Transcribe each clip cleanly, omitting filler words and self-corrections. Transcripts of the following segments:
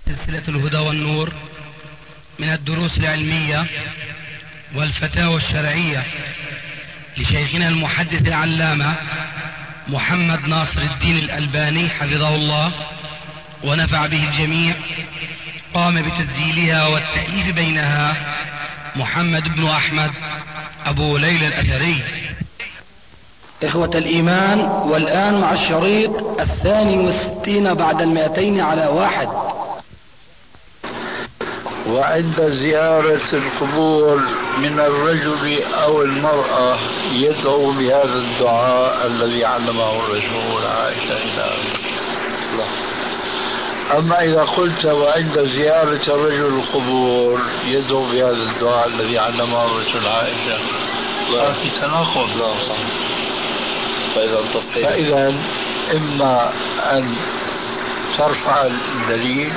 سلسلة الهدى والنور من الدروس العلمية والفتاوى الشرعية لشيخنا المحدث العلامة محمد ناصر الدين الألباني حفظه الله ونفع به الجميع. قام بتسجيلها والتأليف بينها محمد بن أحمد أبو ليلى الأثري. إخوة الإيمان، والآن مع الشريط 62 بعد 200 على 1. وعند زيارة القبور من الرجل أو المرأة يدعو بهذا الدعاء الذي علمه الرسول عائشة إلى الله. أما إذا قلت وعند زيارة الرجل القبور يدعو بهذا الدعاء الذي علمه الرسول عائشة، لا في تناقض. لا صح. فإذا إما أن ترفع الدليل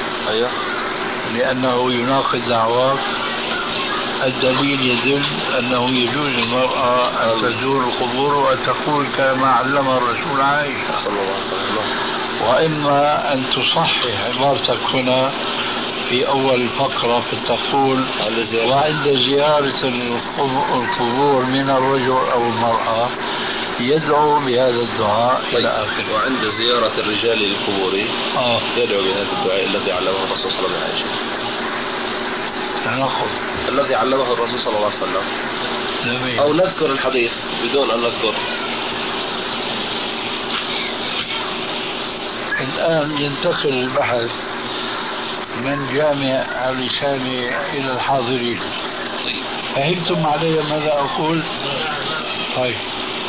لأنه يناقض دعواك، الدليل يدل أنه يجوز للمرأة أن تزور القبور وتقول كما علمها الرسول عائشة صلى الله عليه وسلم، وإما أن تصحح عبارتك هنا في أول الفقرة فتقول وعند زيارة القبور من الرجل أو المرأة يدعو بهذا الدعاء إلى آخره. وعند زيارة الرجال للقبور يدعو بهذا الدعاء الذي علمه الرسول صلى الله عليه وسلم. تناقض الذي علمه الرسول صلى الله عليه وسلم. أو نذكر الحديث بدون أن نذكر. الآن ينتقل البحث من جامع الرسالة إلى الحاضرين. فهمتم علي ماذا أقول؟ طيب،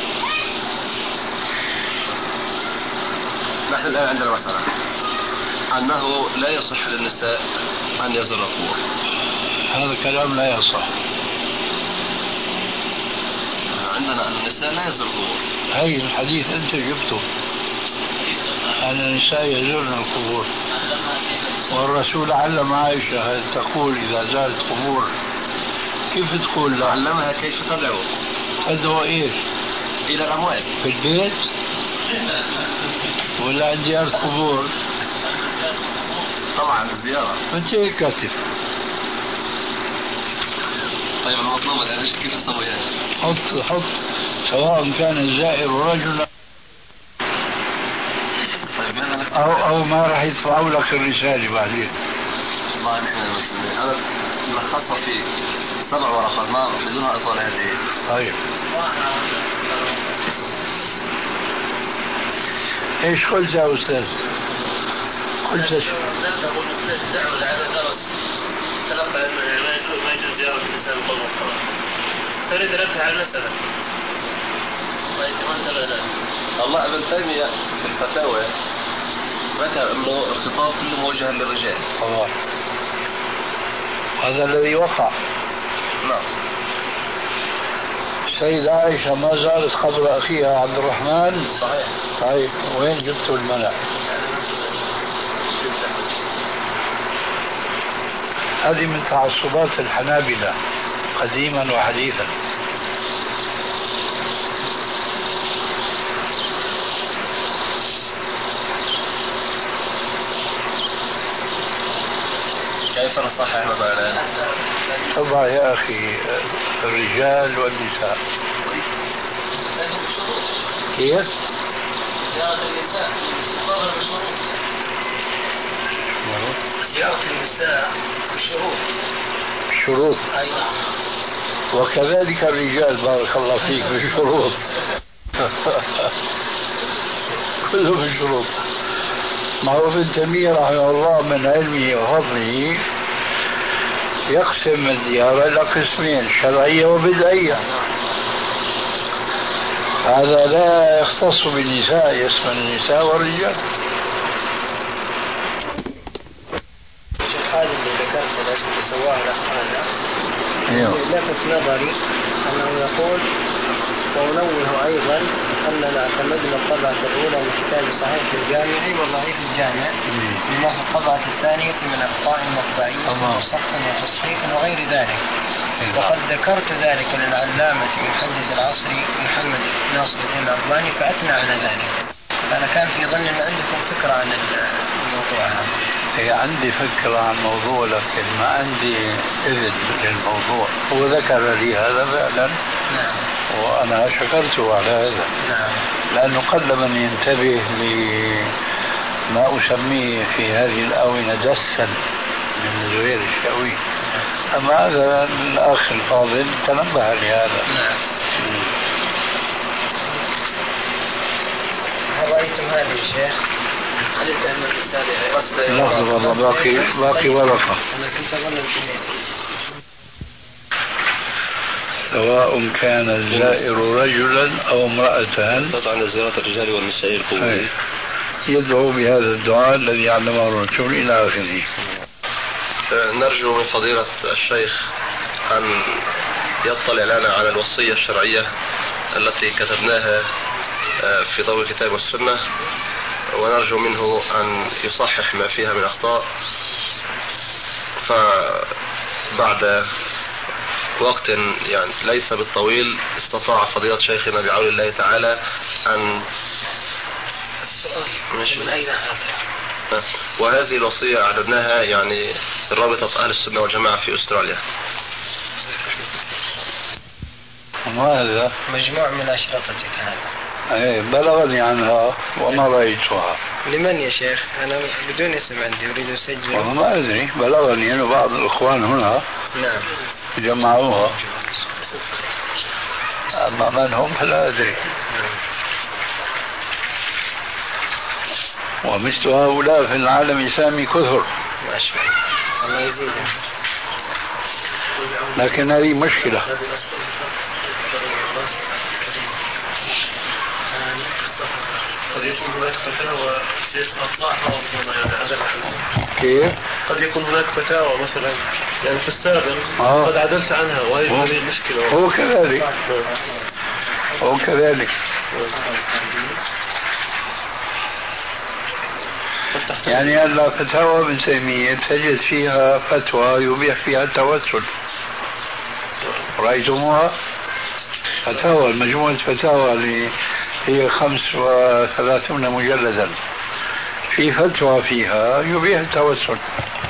نحن الآن عندنا مسألة أنه لا يصح للنساء أن يزورن القبور. هذا كلام لا يصح. عندنا أن النساء لا يزورن القبور. هاي الحديث أنت جبته أن النساء يزورن القبور، والرسول علم عائشة تقول إذا زارت قبور كيف تقول له؟ علمها كيف تدعو. تدعو إيش؟ إلى الأموات في البيت ولا عند زيارة قبور؟ طبعا الزيارة. أنت هيك كاتب. طيب المطلوب الآن كيف نسويها؟ حط سواء كان الزائر رجلا أو ما راح يدفعوا لك الرسالة بعدين. والله نحن المسلمين هذا ملخصها في 7 ورقات ما بدونها أطول هذه. طيب ايش قلت يا أستاذ؟ قلت الدعوة على درس تلقى ما يجوز زيارة النساء القبور. تريد ربح على المسألة. الله ابن تيمية في الفتاوى ذكر انه الخطاب كله موجه للرجال. الله، هذا الذي وقع. نعم. السيدة عائشة ما زارت قبر أخيها عبد الرحمن. صحيح. طيب وين جبتوا المنع؟ هذه من تعصبات الحنابلة قديما وحديثا. كيف نصحح مثلا؟ طبعا يا أخي الرجال والنساء. كيف؟ زيارة النساء زيارة النساء بشروط. شروط. أي نعم. وكذلك الرجال بارك الله فيك بشروط. كله بشروط. معروف ابن تيمية رحمه الله من علمه وفضله يقسم الزيارة إلى قسمين، شرعية وبدعية. هذا لا يختص بالنساء، يشمل النساء والرجال. هذا اللي ذكرته الذي سواه الأخوان لفت نظري أنه يقول ونوه أيضا أننا اعتمدنا الطبعة الأولى من كتاب صحيح الجامع وضعيف الجامع بنحو الطبعة الثانية من أخطاء مطبعية وسقط وتصحيح وغير ذلك. وقد ذكرت ذلك للعلامة محدث العصر محمد ناصر الدين الألباني فأثنى على ذلك. فأنا كان في ظني أن عندكم فكرة عن الموضوع هذا. هي عندي فكرة عن الموضوع لكن ما عندي إذن للموضوع. هو ذكر لي هذا فعلا. نعم. وأنا شكرته على هذا. نعم. لأنه قل من ينتبه لما أسميه في هذه الآونة دسا من زهير الشاوي. أما هذا الأخ الفاضل تنبه لهذا. نعم. هل رأيتم هذه الشيخ؟ هل يتهم الرسالة؟ لحظة والله باقي ورقة. أنا كنت أظن سواء كان الزائر رجلا أو امرأة. عن زيارة الرجال والنساء القبور. يدعو بهذا الدعاء الذي علمه الرسول إلى آخره. نرجو من فضيلة الشيخ أن يطلع لنا على الوصية الشرعية التي كتبناها في ضوء الكتاب والسنة، ونرجو منه أن يصحح ما فيها من أخطاء. فبعد وقت يعني ليس بالطويل استطاع فضيلة شيخنا بعون الله تعالى أن من أين هذا؟ وهذه الوصية أعددناها يعني في رابطة أهل السنة والجماعة في أستراليا. وهذا مجموع من أشرطتك هذا. بلغني عنها وما رأيتها. لمن يا شيخ؟ أنا بدون اسم عندي أريد أسجل. والله ما أدري، بلغني أنه بعض الإخوان هنا نعم جمعوها، أما من هم فلا أدري. ومثل هؤلاء في العالم الإسلامي كثر، ما شاء الله يزيد. لكن هذه مشكلة. كيف؟ قد يكون هناك فتاوى مثلا يعني في السابق قد عدلت عنها وهي هذه المشكلة. هو كذلك. يعني هلا فتاوى ابن تيمية تجد فيها فتوى يبيح فيها التوسل. رأيتموها؟ فتاوى، مجموعة فتاوى اللي هي 35 مجلدا، في فتوى فيها يبيح التوسل،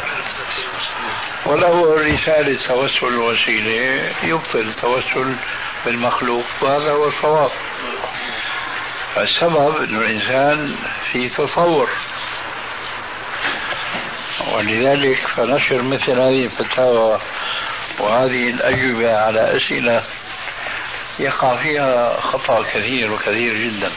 وله رسالة توسل الوسيلة يبطل التوسل بالمخلوق، وهذا هو الصواب. السبب أن الإنسان في تطور، ولذلك فنشر مثل هذه الفتاوى وهذه الأجوبة على أسئلة يقع فيها خطأ كثير وكثير جدا.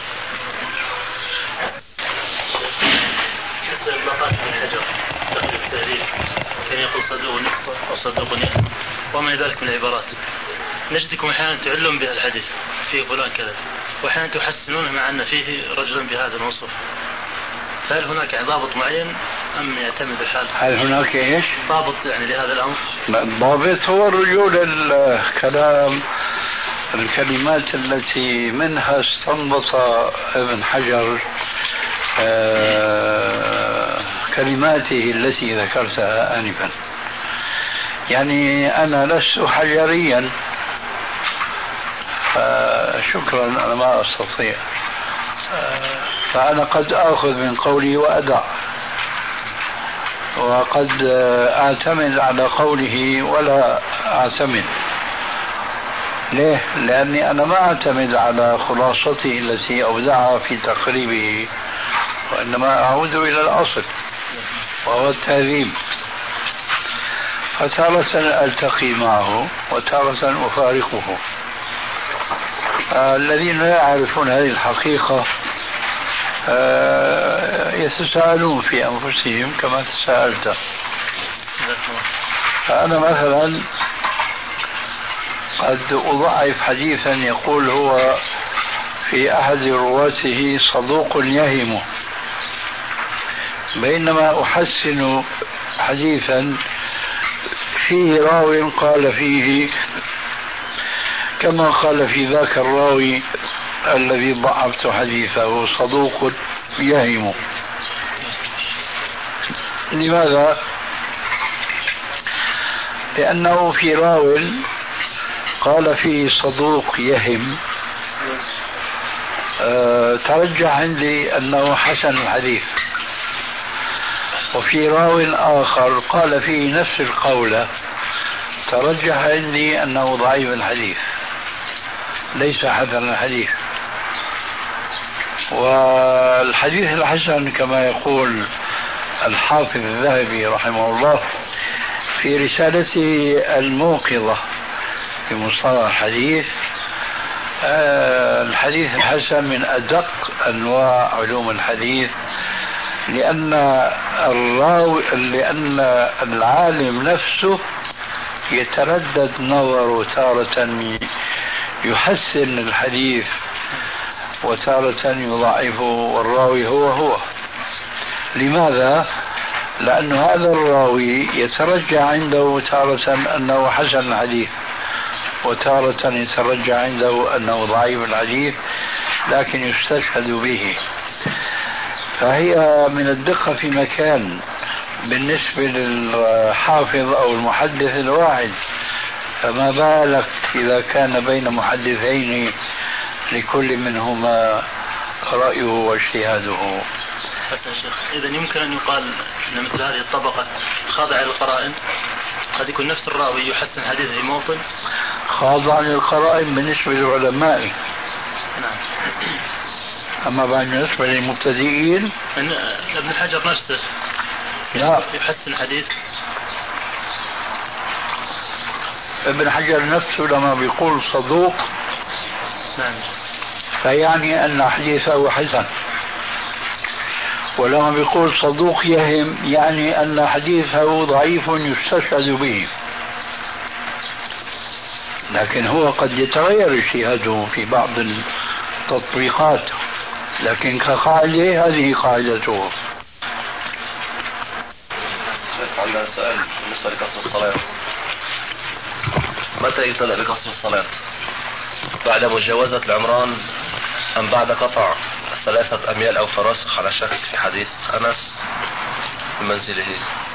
بالنسبة للبقاء في الحجر داخل التاريخ كان يقول صدوق نقطة أو صدوق يحيى وما ذلك من العبارات، نجدكم أحيانا تعلم بها الحديث في فلان كذا، وأحيانا تحسنونه مع أن فيه رجلا بهذا الوصف. فهل هناك ضابط معين أم يعتمد الحال؟ هل هناك إيش؟ ضابط يعني لهذا الأمر؟ الضابط هو الرجوع للكلام، الكلمات التي منها استنبط ابن حجر كلماته التي ذكرتها آنفا. يعني أنا لست حجريا، شكرا، أنا ما أستطيع، فأنا قد أخذ من قولي وأدع، وقد أعتمد على قوله ولا أعتمد. ليه؟ لأني أنا ما أعتمد على خلاصته التي أودعها في تقريبه، وإنما أعود إلى الأصل وهو التهذيب. فتارة ألتقي معه وتارة أفارقه. الذين لا يعرفون هذه الحقيقة يتساءلون في أنفسهم كما تساءلت. فأنا مثلا قد أضعف حديثا يقول هو في أحد رواته صدوق يهم، بينما أحسن حديثا فيه راو قال فيه كما قال في ذاك الراوي الذي ضعفت حديثه صدوق يهم. لماذا؟ لأنه في راو قال فيه صدوق يهم ترجح عندي أنه حسن الحديث، وفي راو آخر قال فيه نفس القولة، ترجح عندي أنه ضعيف الحديث ليس حسن الحديث. والحديث الحسن كما يقول الحافظ الذهبي رحمه الله في رسالته الموقظة في مصطلح الحديث، الحديث الحسن من أدق أنواع علوم الحديث، لأن العالم نفسه يتردد نظره تارة يحسن الحديث وتارة يضعفه، والراوي هو. لماذا؟ لأن هذا الراوي يترجع عنده تارة أنه حسن الحديث، وتارة يترجع عنده أنه ضعيف الحديث، لكن يستشهد به. فهي من الدقة في مكان بالنسبة للحافظ أو المحدث الواحد، فما بالك إذا كان بين محدثين لكل منهما رأيه واجتهاده. حسن شيخ، إذا يمكن أن يقال أن مثل هذه الطبقة خاضعة للقرائن، قد يكون نفس الراوي يحسن حديثه في موطن خاضع للقرائن بالنسبة للعلماء. نعم. أما بالنسبة للمبتدئين ابن الحجر نفسه لا يحسن حديث. ابن حجر نفسه لما بيقول صدوق نعم فيعني أن حديثه حسن، ولما بيقول صدوق يهم يعني أن حديثه ضعيف يستشهد به. لكن هو قد يتغير اجتهاده في بعض التطبيقات، لكن كقاعدة هذه قاعدته. عندنا سؤال بالنسبة لقصر الصلاة، متى يبتدأ بقصر الصلاة؟ بعد مجاوزة العمران أم بعد قطع 3 أميال أو فراسخ على شك في حديث أنس في منزله؟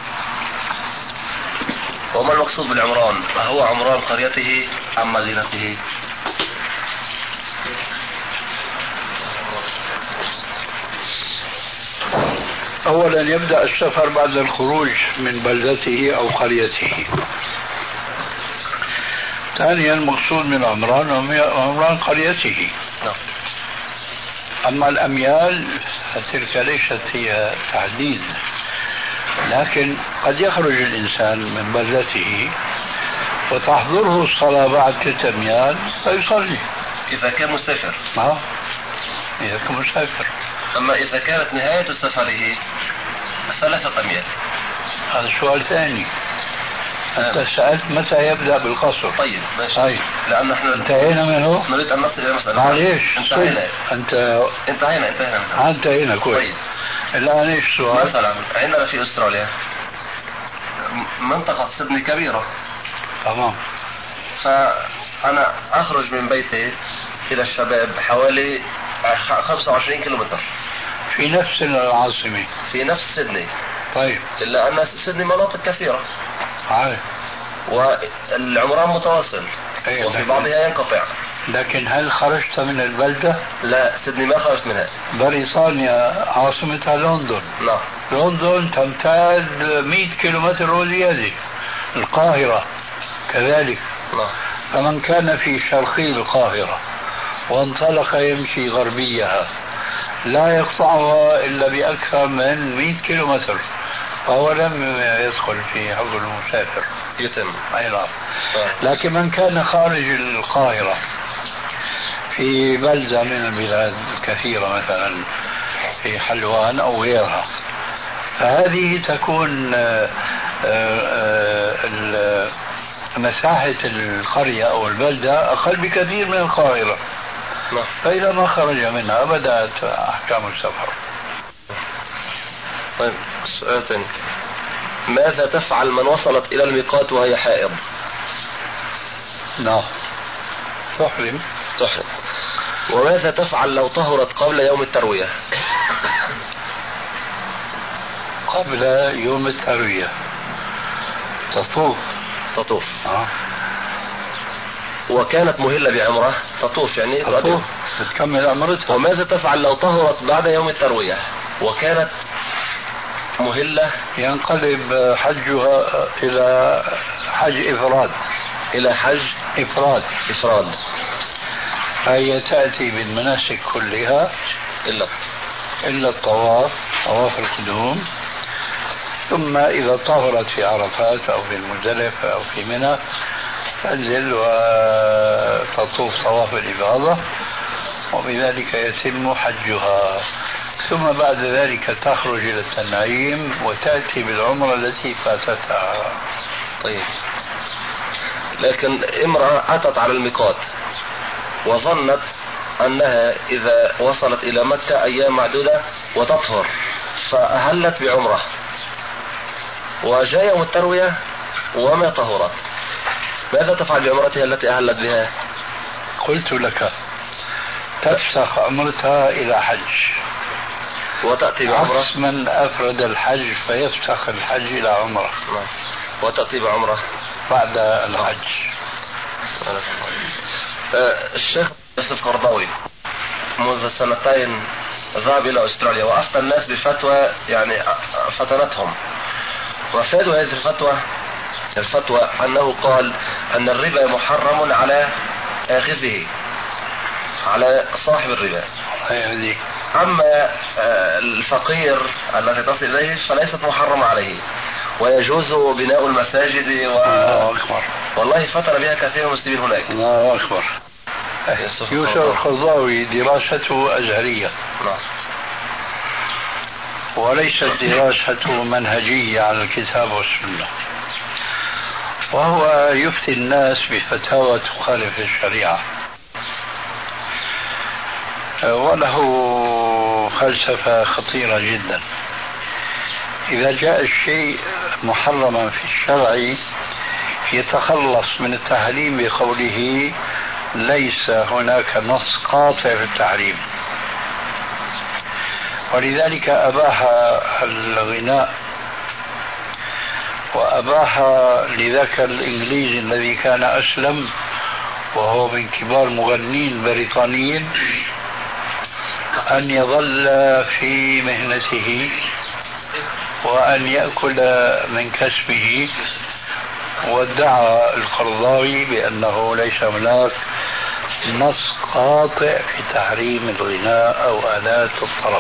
وما المقصود بالعمران؟ هو عمران قريته أم مدينته؟ أولا يبدأ السفر بعد الخروج من بلدته أو قريته. ثانيا المقصود من عمران عمران قريته. أما الأميال فتلك ليست هي تحديد، لكن قد يخرج الإنسان من بلدته وتحضره الصلاة بعد 3 أميال فيصلي إذا كان مسافر. إذا كان مسافر. أما إذا كانت نهاية سفره 3 أميال هذا سؤال ثاني. أنت سألت متى يبدأ بالقصر. طيب ماشي. طيب. لأن نحن انتهينا منه. نريد أن نصل إلى مسألة. معليش. انتهينا كويس. طيب. الآن إيش السؤال؟ مثلا عندنا في أستراليا منطقة سيدني كبيرة. تمام. فأنا أخرج من بيتي إلى الشباب حوالي 25 كيلومتر في نفس العاصمة في نفس سيدني. طيب. إلا أن سيدني مناطق كثيرة عارف. والعمران متواصل وفي بعضها ينقطع. لكن هل خرجت من البلدة؟ لا، سيدني ما خرجت منها. بريطانيا عاصمتها لندن. نعم. لندن تمتد 100 كيلومتر وزيادة. القاهرة كذلك. نعم. فمن كان في شرقي القاهرة وانطلق يمشي غربيها لا يقطعها إلا بأكثر من 100 كيلومتر، فهو لم يدخل في حظ المسافر. يتم. أي نعم. لكن من كان خارج القاهرة في بلدة من البلاد الكثيرة مثلا في حلوان أو غيرها، فهذه تكون مساحة القرية أو البلدة أقل بكثير من القاهرة. فإذا ما خرج منها بدأت أحكام السفر. طيب سؤال ثاني، ماذا تفعل من وصلت إلى الميقات وهي حائض؟ نعم تحرم. وماذا تفعل لو طهرت قبل يوم التروية؟ قبل يوم التروية تطوف. وكانت مهلة بعمرة تطوف يعني تطوف تكمل عمرتها. وماذا تفعل لو طهرت بعد يوم التروية وكانت مهلة ينقلب حجها إلى حج إفراد. إلى حج إفراد. فهي تأتي بالمناسك كلها إلا الطواف، طواف القدوم، ثم إذا طهرت في عرفات أو في المزدلفة أو في منى تنزل وتطوف طواف الإفاضة، وبذلك يتم حجها. ثم بعد ذلك تخرج إلى التنعيم وتأتي بالعمرة التي فاتتها. طيب، لكن امرأة أتت على الميقات وظنت أنها إذا وصلت إلى مكة أيام معدودة وتطهر فأهلت بعمرة، وجاء يوم التروية وما طهرت، ماذا تفعل بعمرتها التي أهلت بها؟ قلت لك تفسخ عمرتها إلى حج وتأتي بعمرة. عكس من أفرد الحج فيفسخ الحج إلى عمرة وتأتي بعمرة بعد الحج. الشيخ يوسف قرضاوي منذ سنتين ذهب إلى أستراليا وأفتى الناس بفتوى يعني فتنتهم، وفادوا هذه الفتوى أنه قال أن الربا محرم على آخذه، على صاحب الربا. أما الفقير الذي تصل إليه فليست محرمة عليه ويجوز بناء المساجد الله أكبر. والله فتن بها كثير من المسلمين هناك. الله أكبر. يوسف القرضاوي دراسته أزهرية وليست دراسته منهجية على الكتاب والسنة، وهو يفتي الناس بفتاوى تخالف الشريعة، وله فلسفة خطيرة جدا. إذا جاء الشيء محرما في الشرع يتخلص من التحريم بقوله ليس هناك نص قاطع في التحريم، ولذلك أباح الغناء وأباح لذاك الإنجليزي الذي كان أسلم وهو من كبار مغنين البريطانيين أن يظل في مهنته وأن يأكل من كسبه. وادعى القرضاوي بأنه ليس هناك نص قاطع في تحريم الغناء أو آلات الطرب،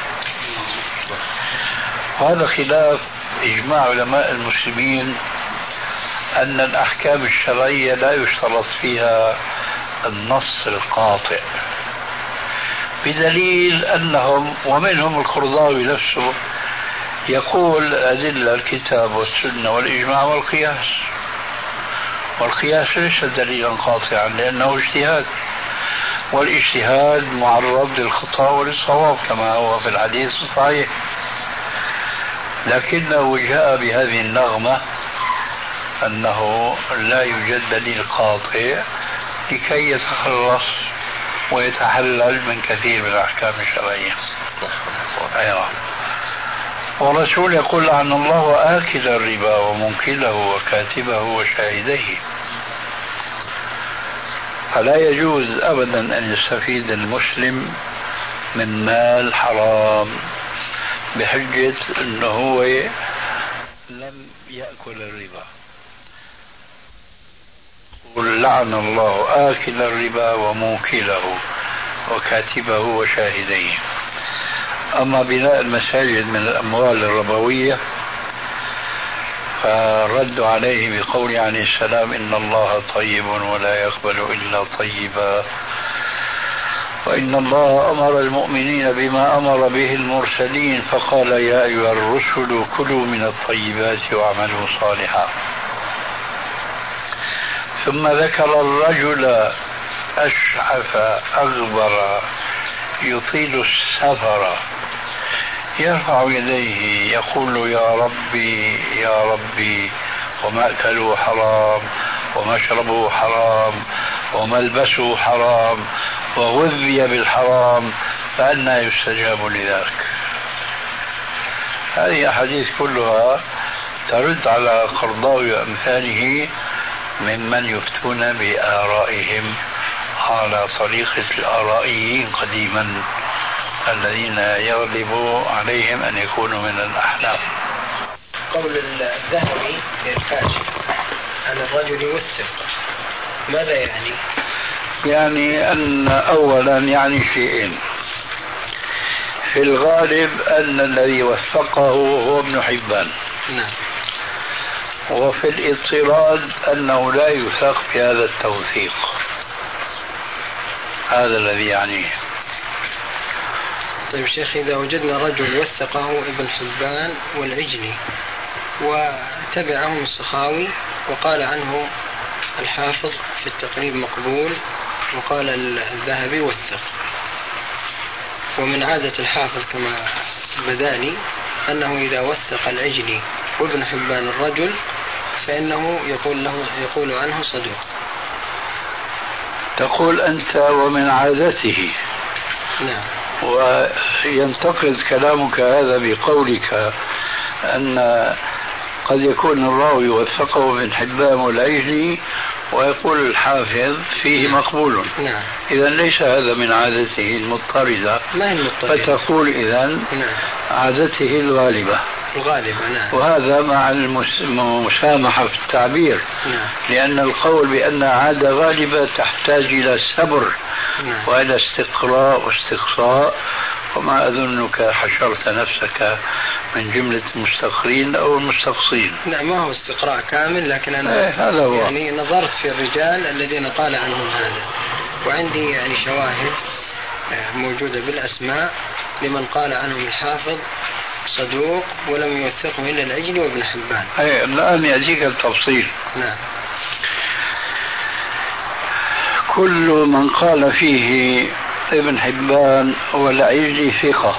وهذا خلاف إجماع علماء المسلمين أن الأحكام الشرعية لا يشترط فيها النص القاطع، بدليل أنهم ومنهم القرضاوي نفسه يقول أدلة الكتاب والسنة والإجماع والقياس، والقياس ليس دليلا قاطعا لأنه اجتهاد، والاجتهاد معرض للخطأ وللصواب كما هو في الحديث الصحيح، لكنه جاء بهذه النغمة أنه لا يوجد دليل قاطع لكي يتخلص ويتحلل من كثير من الأحكام الشرعية. أيوة. والرسول يقول عن الله آكل الربا ومنكله وكاتبه وشاهديه، فلا يجوز أبدا أن يستفيد المسلم من مال حرام بحجة أنه هو لم يأكل الربا. قل لعن الله آكل الربا وموكله وكاتبه وشاهديه. أما بناء المساجد من الأموال الربوية فرد عليه بقول عليه السلام إن الله طيب ولا يقبل إلا طيبا، وإن الله أمر المؤمنين بما أمر به المرسلين فقال يا أيها الرسل كلوا من الطيبات واعملوا صالحا. ثم ذكر الرجل أشعث أغبر يطيل السفر يرفع يديه يقول يا ربي يا ربي، ومأكله حرام ومشربه حرام وملبسه حرام وغذي بالحرام فأنى يستجاب لذاك. هذه أحاديث كلها ترد على قرضاوي وأمثاله ممن يفتون بآرائهم على طريقة الآرائيين قديما الذين يغلب عليهم أن يكونوا من الأحناف. قول الذهبي في الكاشف أن الرجل يوثق ماذا يعني؟ يعني أن أولا يعني شيئين. في الغالب أن الذي وثقه هو ابن حبان. نعم. وفي الاضطراد أنه لا يثق بهذا التوثيق. هذا الذي يعنيه. طيب شيخ، إذا وجدنا رجل وثقه ابن حبان والعجلي وتبعهم السخاوي وقال عنه الحافظ في التقريب مقبول وقال الذهبي وثق، ومن عادة الحافظ كما بداني أنه إذا وثق العجلي وابن حبان الرجل فإنه يقول عنه صدوق. تقول أنت ومن عادته. نعم. وينتقد كلامك هذا بقولك أن قد يكون الراوي وثقه ابن حبان والعجلي ويقول الحافظ فيه مقبول. نعم. إذا ليس هذا من عادته المضطردة. ما هي المضطردة؟ فتقول إذا نعم. عادته الغالبة. نعم. وهذا مع المسامحة في التعبير. نعم. لأن القول بأن عادة غالبة تحتاج إلى صبر. نعم. وإلى استقراء واستقصاء، وما أظنك حشرت نفسك من جملة المستقرين أو المستقصين. لا، ما هو استقراء كامل، لكن أنا هذا هو. يعني نظرت في الرجال الذين قال عنهم هذا، وعندي يعني شواهد موجودة بالأسماء لمن قال عنهم الحافظ صدوق ولم يوثقه إلا العجلي وابن حبان. الآن يأتيك التفصيل. نعم. كل من قال فيه ابن حبان والعجلي ثقة،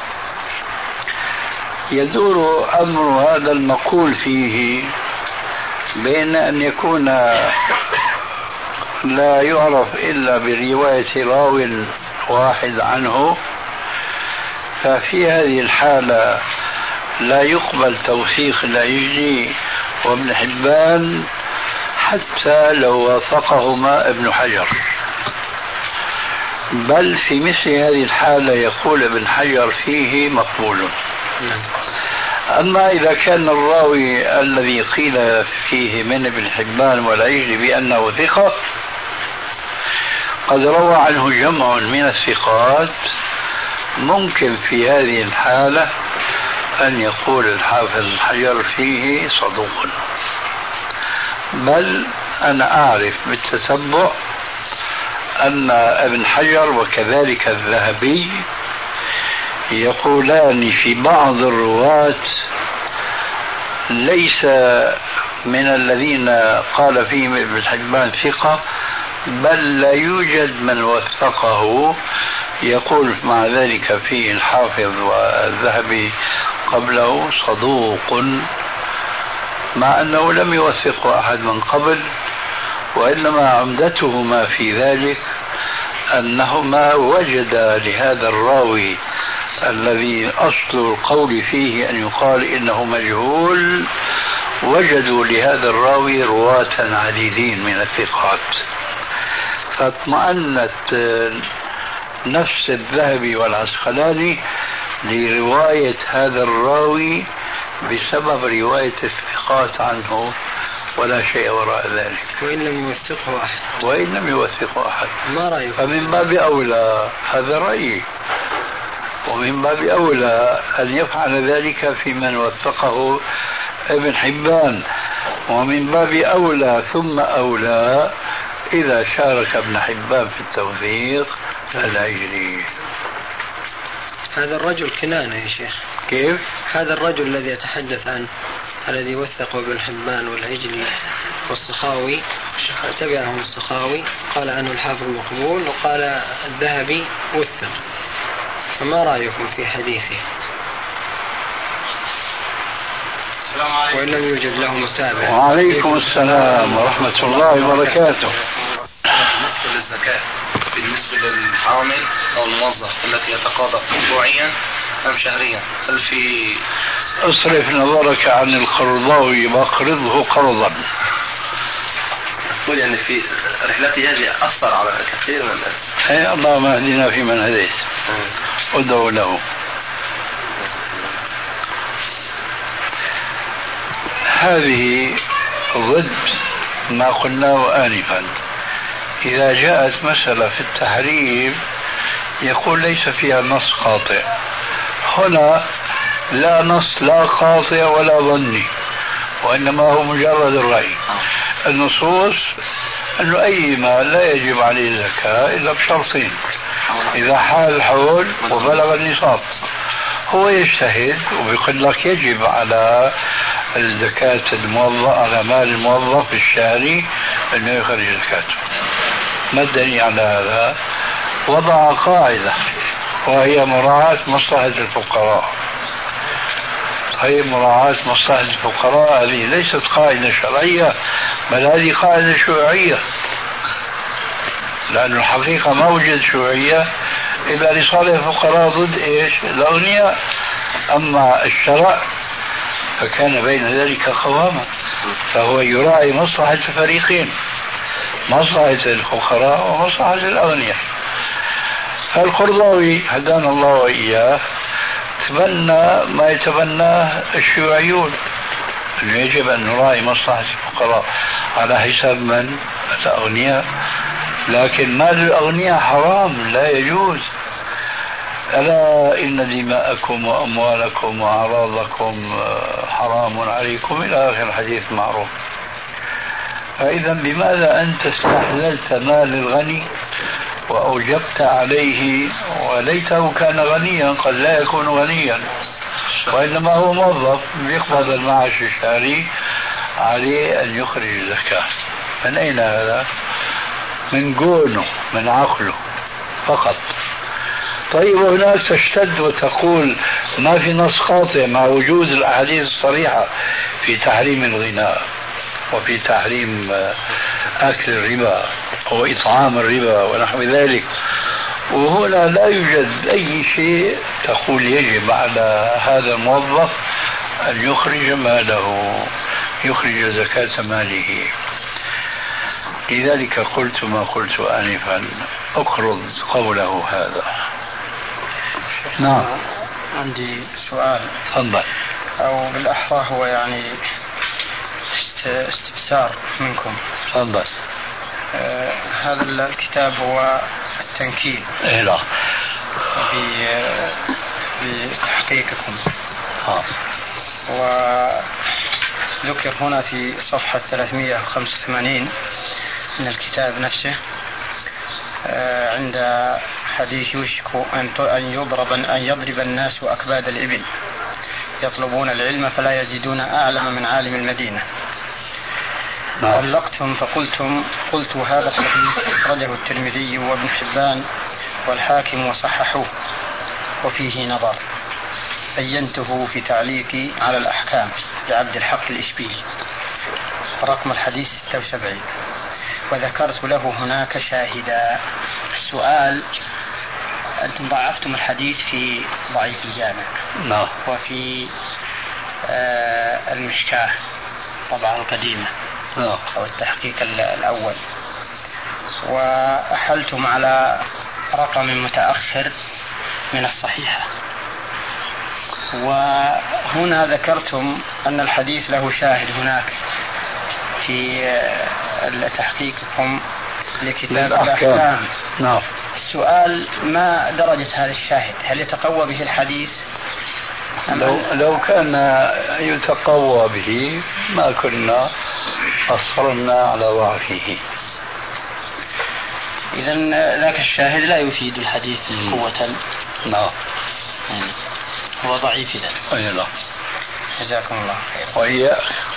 يدور أمر هذا المقول فيه بين أن يكون لا يعرف إلا برواية راو واحد عنه، ففي هذه الحالة لا يقبل توثيق العجلي وابن حبان حتى لو وافقهما ابن حجر، بل في مثل هذه الحالة يقول ابن حجر فيه مقبول. أما إذا كان الراوي الذي قيل فيه من ابن حبان والعجلي بأنه ثقة قد روى عنه جمع من الثقات، ممكن في هذه الحالة أن يقول الحافظ ابن حجر فيه صدوق. بل أنا أعرف بالتتبع أن ابن حجر وكذلك الذهبي يقولان في بعض الرواة ليس من الذين قال فيهم ابن حبان ثقة، بل لا يوجد من وثقه، يقول مع ذلك فيه الحافظ والذهبي قبله صدوق، مع أنه لم يوثقه أحد من قبل، وإنما عمدتهما في ذلك أنهما وجدا لهذا الراوي الذي أصل القول فيه أن يقال إنه مجهول، وجدوا لهذا الراوي رواة عديدين من الثقات، فاطمأنت نفس الذهبي والعسقلاني لرواية هذا الراوي بسبب رواية الثقات عنه، ولا شيء وراء ذلك. وإن لم يوثقه أحد. وإن لم يوثقه أحد. ما رأيك؟ فمن باب أولى، هذا رأيي، ومن باب أولى أن يفعل ذلك في من وثقه ابن حبان، ومن باب أولى ثم أولى إذا شارك ابن حبان في التوثيق العجلي. هذا الرجل كنانة يا شيخ. كيف؟ هذا الرجل الذي يتحدث عنه الذي وثقه ابن حبان والعجلي والسخاوي تبعهم السخاوي قال عنه الحافظ مقبول، وقال الذهبي وثق، فما رأيكم في حديثه؟ وإن لم يوجد له متابع. وعليكم السلام ورحمة الله وبركاته. بالنسبة للزكاة، بالنسبة للحامل أو الموظف التي يتقاضى أسبوعيا أم شهريا، هل في اصرف نظرك عن القرضاوي واقرضه قرضا. أقول يعني في رحلتي هذه أثر على كثير من الناس. اللهم اهدنا فيمن هديت ادعو له. هذه ضد ما قلناه آنفا. إذا جاءت مسألة في التحريم يقول ليس فيها نص قاطع. هنا لا نص لا قاطع ولا ظني، وإنما هو مجرد الرأي. النصوص أنه أي مال لا يجب عليه زكاة إلا بشرطين: إذا حال الحول وبلغ النصاب. هو يجتهد ويقول لك يجب على الزكاة الموظف، على مال الموظف الشهري أنه يخرج زكاته. ما الدليل على هذا؟ وضع قاعدة وهي مراعاة مصلحة الفقراء. هي مراعاة مصلحة الفقراء هذه ليست قاعدة شرعية، بل هذه قاعدة شيوعية، لأن الحقيقة ما وجد شيوعية إلا لصالح الفقراء ضد إيش؟ الأغنياء. أما الشرع فكان بين ذلك قواما، فهو يراعي مصلحة الفريقين، مصلحة الفقراء ومصلحة الأغنياء. القرضاوي هدانا الله وإياه تبنى ما يتبناه الشيوعيون، أنه يجب أن نراعي مصلحة الفقراء على حساب من؟ الأغنياء. لكن مال الأغنياء حرام لا يجوز. ألا إن دماءكم وأموالكم وأعراضكم حرام عليكم إلى آخر الحديث معروف. فإذا بماذا أنت استحللت مال الغني وأوجبت عليه، وليته كان غنيا، قد لا يكون غنيا وإنما هو موظف يقبض المعاش الشهري، عليه أن يخرج الزكاة. من أين هذا؟ من جونه، من عقله فقط. طيب هناك تشتد وتقول ما في نص قاطع مع وجود الأحاديث الصريحة في تحريم الغناء وفي تحريم أكل الربا وإطعام الربا ونحو ذلك، وهنا لا يوجد أي شيء تقول يجب على هذا الموظف أن يخرج ماله، يخرج زكاة ماله. لذلك قلت ما قلت آنفا: أقرض قوله هذا. نعم. عندي سؤال. تفضل. أو بالأحرى هو يعني استفسار منكم. تفضل. هذا الكتاب هو التنكيل. إيه لا. بتحقيقكم. وذكر هنا في صفحة 385 من الكتاب نفسه عند حديث يوشك أن يضرب الناس أكباد الإبل يطلبون العلم فلا يزيدون أعلم من عالم المدينة. علقتم قلت هذا الحديث أخرجه الترمذي وابن حبان والحاكم وصححوه وفيه نظر، بينته في تعليقي على الأحكام لعبد الحق الإشبيلي رقم الحديث 76، وذكرت له هناك شاهدا. السؤال: أنتم ضعفتم الحديث في ضعيف الجامع وفي المشكاة طبعا القديمة أو التحقيق الأول، وأحلتم على رقم متأخر من الصحيحة، وهنا ذكرتم أن الحديث له شاهد هناك في تحقيقكم لكتاب الأحكام. السؤال: ما درجة هذا الشاهد؟ هل يتقوى به الحديث؟ لو كان يتقوى به ما كنا أصرنا على ضعفه. إذن ذاك الشاهد لا يفيد الحديث قوة. نعم. هو ضعيف إذن. أي لا. جزاكم الله خير. وهي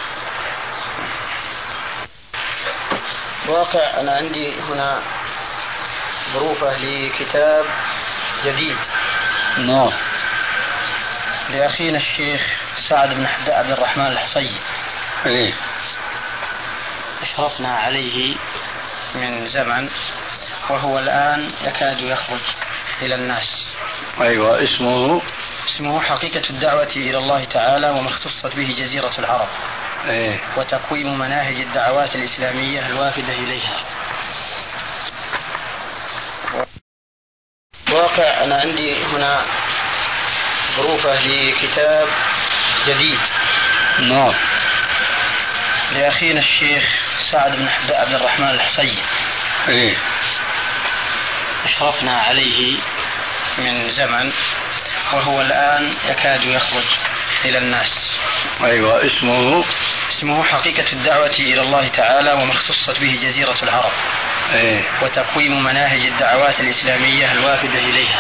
واقع أنا عندي هنا ظروفه لكتاب جديد. نعم. لأخينا الشيخ سعد بن عبد الرحمن الحصي. إيه. أشرفنا عليه من زمن وهو الآن يكاد يخرج إلى الناس. أيوة. اسمه حقيقة الدعوة إلى الله تعالى وما اختصت به جزيرة العرب. إيه. وتقويم مناهج الدعوات الإسلامية الوافدة إليها. الواقع أنا عندي هنا ظروفه لكتاب جديد. نعم. لأخينا الشيخ سعد بن عبد الرحمن الحصي. إيه. أشرفنا عليه من زمن وهو الآن يكاد يخرج إلى الناس. أيوة. اسمه حقيقة الدعوة إلى الله تعالى وما اختصت به جزيرة العرب. إيه. وتقويم مناهج الدعوات الإسلامية الوافدة إليها.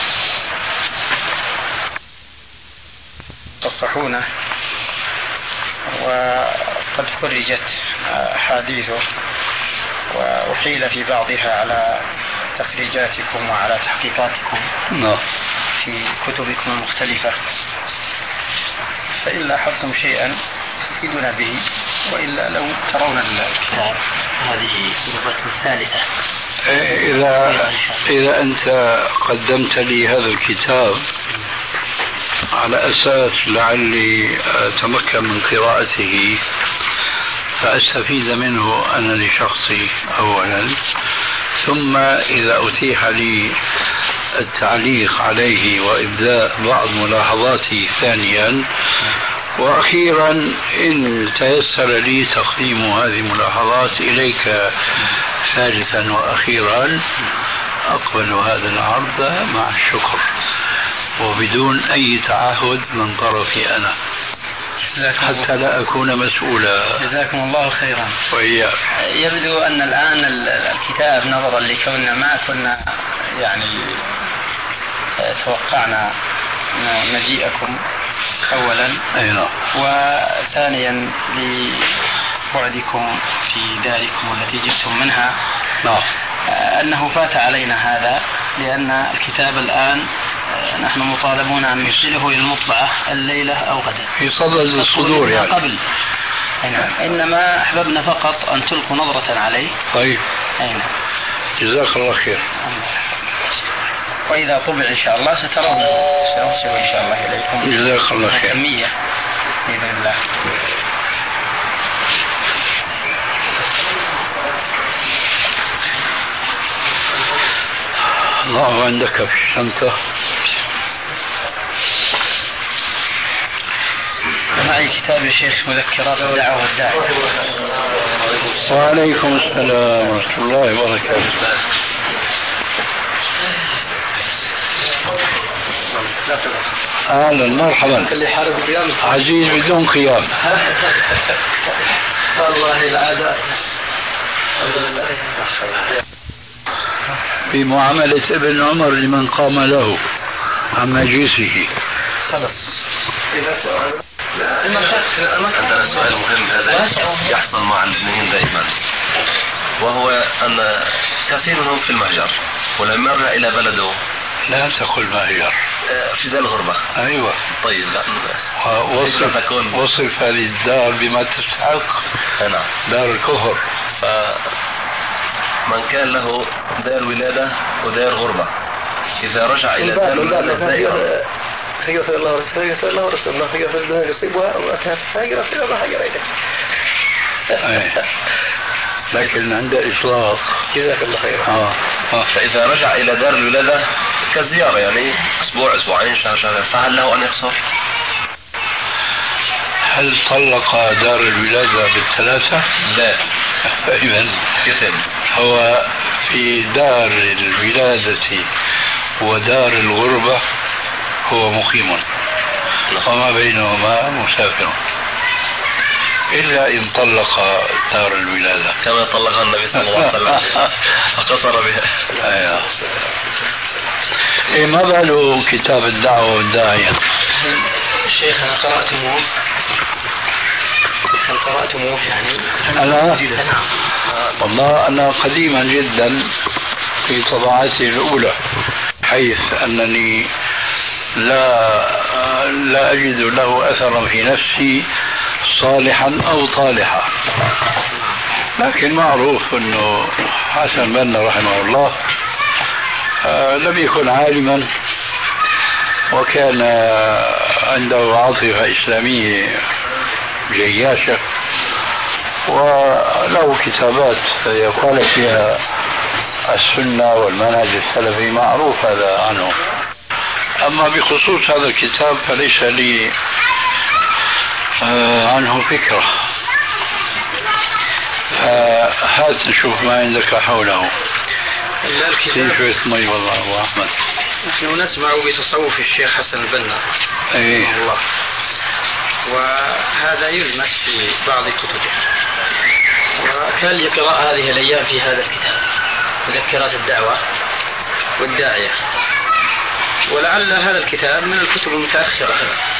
صفحونه وقد خرجت أحاديثه وأحيل في بعضها على تخريجاتكم وعلى تحقيقاتكم في كتبكم المختلفة، فإن لاحظتم شيئا تفيدنا به، وإلا لو ترون الكتاب هذه لغة ثالثة. إذا أنت قدمت لي هذا الكتاب على أساس لعلي أتمكن من قراءته فأستفيد منه أنا لشخصي أولا، ثم إذا أتيح لي التعليق عليه وإبداء بعض ملاحظاتي ثانيا، وأخيرا إن تيسر لي تقديم هذه الملاحظات إليك ثالثا وأخيرا، أقبل هذا العرض مع الشكر وبدون أي تعهد من طرفي أنا، حتى لا أكون مسؤولا. جزاكم الله خيرا. وإياك. يبدو أن الآن الكتاب نظرا لكوننا ما كنا يعني توقعنا مجيئكم أولا، وثانيا لبعدكم في داركم التي جئتم منها، أنه فات علينا هذا، لأن الكتاب الآن نحن مطالبون أن نرسله إلى المطبعة الليلة أو غدا في صدد الصدور يعني قبل. إنما أحببنا فقط أن تلقوا نظرة عليه. طيب. جزاك الله خير. وإذا طبع إن شاء الله سترون، سنرسل إن شاء الله إليكم. جزاك الله خير. كمية بإذن الله. الله عندك في الشنطة. معي كتاب يا شيخ مذكرات الدعوة والداعي. وعليكم السلام ورحمة الله وبركاته. أهلا مرحبا. عزيز بدون قيام. والله العادة في معاملة ابن عمر لمن قام له عن مجلسه. خلص. عندنا سؤال مهم هذا يحصل مع المسلمين دائما، وهو أن كثير منهم في المهجر، ولما مر إلى بلده لا تقل مهجر، في دار الغربة. أيوة. طيب وصف هذه الدار بما تستحق. نعم. دار الكفر. فمن كان له دار ولادة ودار غربة إذا رجع إلى دار الولادة زائرا يغفر الله ورسول الله يغفر الله يصيبها فيغفر الله إليك. لكن عند إطلاق. جزاك الله خير. فإذا رجع إلى دار الولادة كزيارة يعني أسبوع أسبوعين شهر، فهل له أن يقصر؟ هل طلق دار الولادة بالثلاثة؟ لا. إذن يتم. هو في دار الولادة ودار الغربة هو مقيم، وما بينهما مسافر، إلا إن طلق دار الولادة كما طلقها النبي صلى الله عليه وسلم فقصر بها. ما باله كتاب الدعوة والداعية؟ الشيخ أنا قرأتموه. هل قرأتموه يعني؟ أنا والله أنا قديما جدا في طبعاتي الأولى، حيث أنني لا أجد له أثرا في نفسي صالحا أو طالحا، لكن معروف أنه حسن البنا رحمه الله لم يكن عالما، وكان عنده عاطفة إسلامية جياشة، وله كتابات يقال فيها السنة والمنهج السلفي معروف هذا عنه. أما بخصوص هذا الكتاب فليس لي عنه فكرة، هات نشوف ما عندك حوله. الكتاب مي والله أبو أحمد. نحن نسمع بتصوف الشيخ حسن البنا رحمه الله، وهذا يلمس في بعض كتبه، وكان لي قراءة هذه الأيام في هذا الكتاب مذكرات الدعوة والداعية، ولعل هذا الكتاب من الكتب المتأخرة،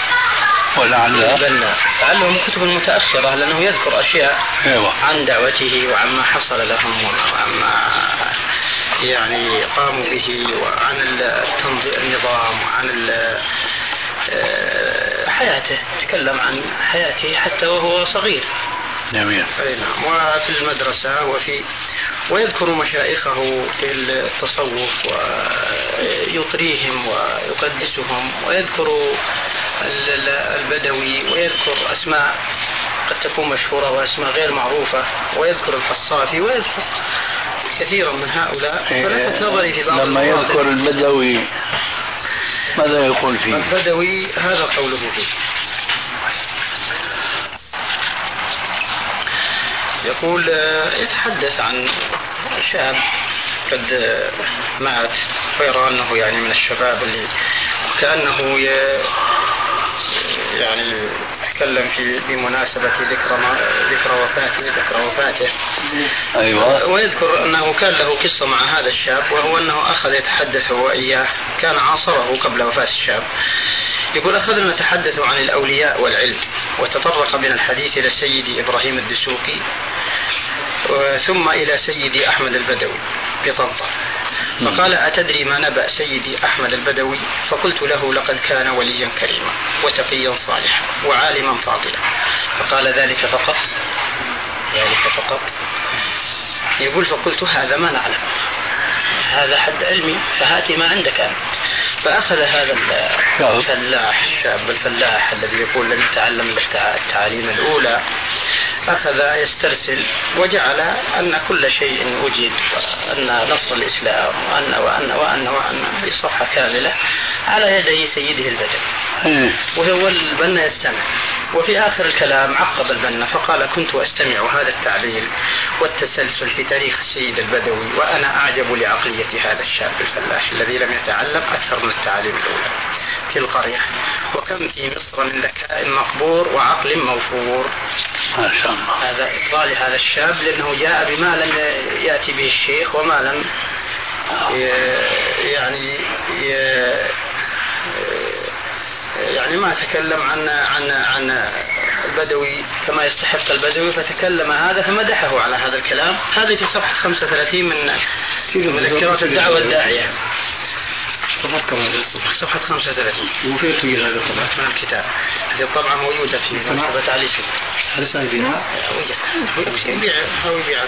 لعله من الكتب المتأخرة، لأنه يذكر أشياء عن دعوته وعما حصل لهم وعما يعني قاموا به، وعن النظام وعن حياته، تكلم عن حياته حتى وهو صغير. جميل. نعم. وفي المدرسة ويذكر مشايخه في التصوف ويطريهم ويقدسهم، ويذكر البدوي، ويذكر أسماء قد تكون مشهورة وأسماء غير معروفة، ويذكر الحصافي، ويذكر كثيرا من هؤلاء. فلفت نظري في بعض لما يذكر البدوي ماذا يقول فيه؟ البدوي هذا قوله فيه، يقول يتحدث عن شاب قد مات، ويرى أنه يعني من الشباب اللي كأنه يعني تكلم بمناسبة ذكرى وفاته. أيوة. ويذكر أنه كان له قصة مع هذا الشاب، وهو أنه أخذ يتحدث هو إياه، كان عاصره قبل وفاة الشاب. يقول أخذنا نتحدث عن الأولياء والعلم، وتطرق بنا الحديث إلى سيدي إبراهيم الدسوقي، ثم إلى سيدي أحمد البدوي بطنطا. فقال أتدري ما نبأ سيدي أحمد البدوي؟ فقلت له لقد كان وليا كريما وتقيا صالحا وعالما فاضلا. فقال ذلك فقط؟ يقول فقلت هذا ما نعلم، هذا حد علمي، فهاتي ما عندك أنت. فأخذ هذا الفلاح، الشاب الفلاح الذي يقول لم يتعلم التعاليم الأولى، أخذ يسترسل وجعل أن كل شيء وجد، أن نصر الإسلام وأن في صفحة كاملة على يدي سيده البدوي، وهو البنا يستمع. وفي آخر الكلام عقب البنا فقال كنت أستمع هذا التعليل والتسلسل في تاريخ السيد البدوي، وأنا أعجب لعقلية هذا الشاب الفلاح الذي لم يتعلم أكثر من التعاليم الأولى في القرية، وكم في مصر من ذكاء مقبور وعقل موفور. ما شاء الله. هذا إطلال هذا الشاب، لأنه جاء بما لم يأتي به الشيخ، وما لم يعني ما تكلم عن البدوي كما يستحق البدوي، فتكلم هذا فمدحه على هذا الكلام. هذه في صفحة 35 من مذكرات الدعوة والداعية، صفحة 35. وفين تجي هذا الطبعة من الكتاب؟ هذه الطبعة موجودة في مكتبة علي سيد. هل سايبينها؟ يبيع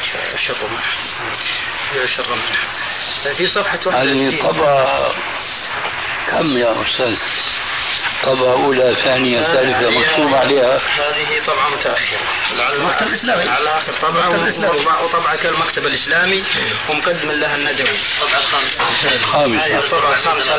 الشر منها. في صفحة 31. هذه طبعة كم يا أستاذ؟ طبعة أولى ثانية ثالثة مكتوب عليها؟ هذه طبعة متأخرة، المكتب الإسلامي على آخر طبعة، وطبعة كالمكتب الإسلامي، ومقدم لها الندوي. طبعة خامسة. طبعة خامسة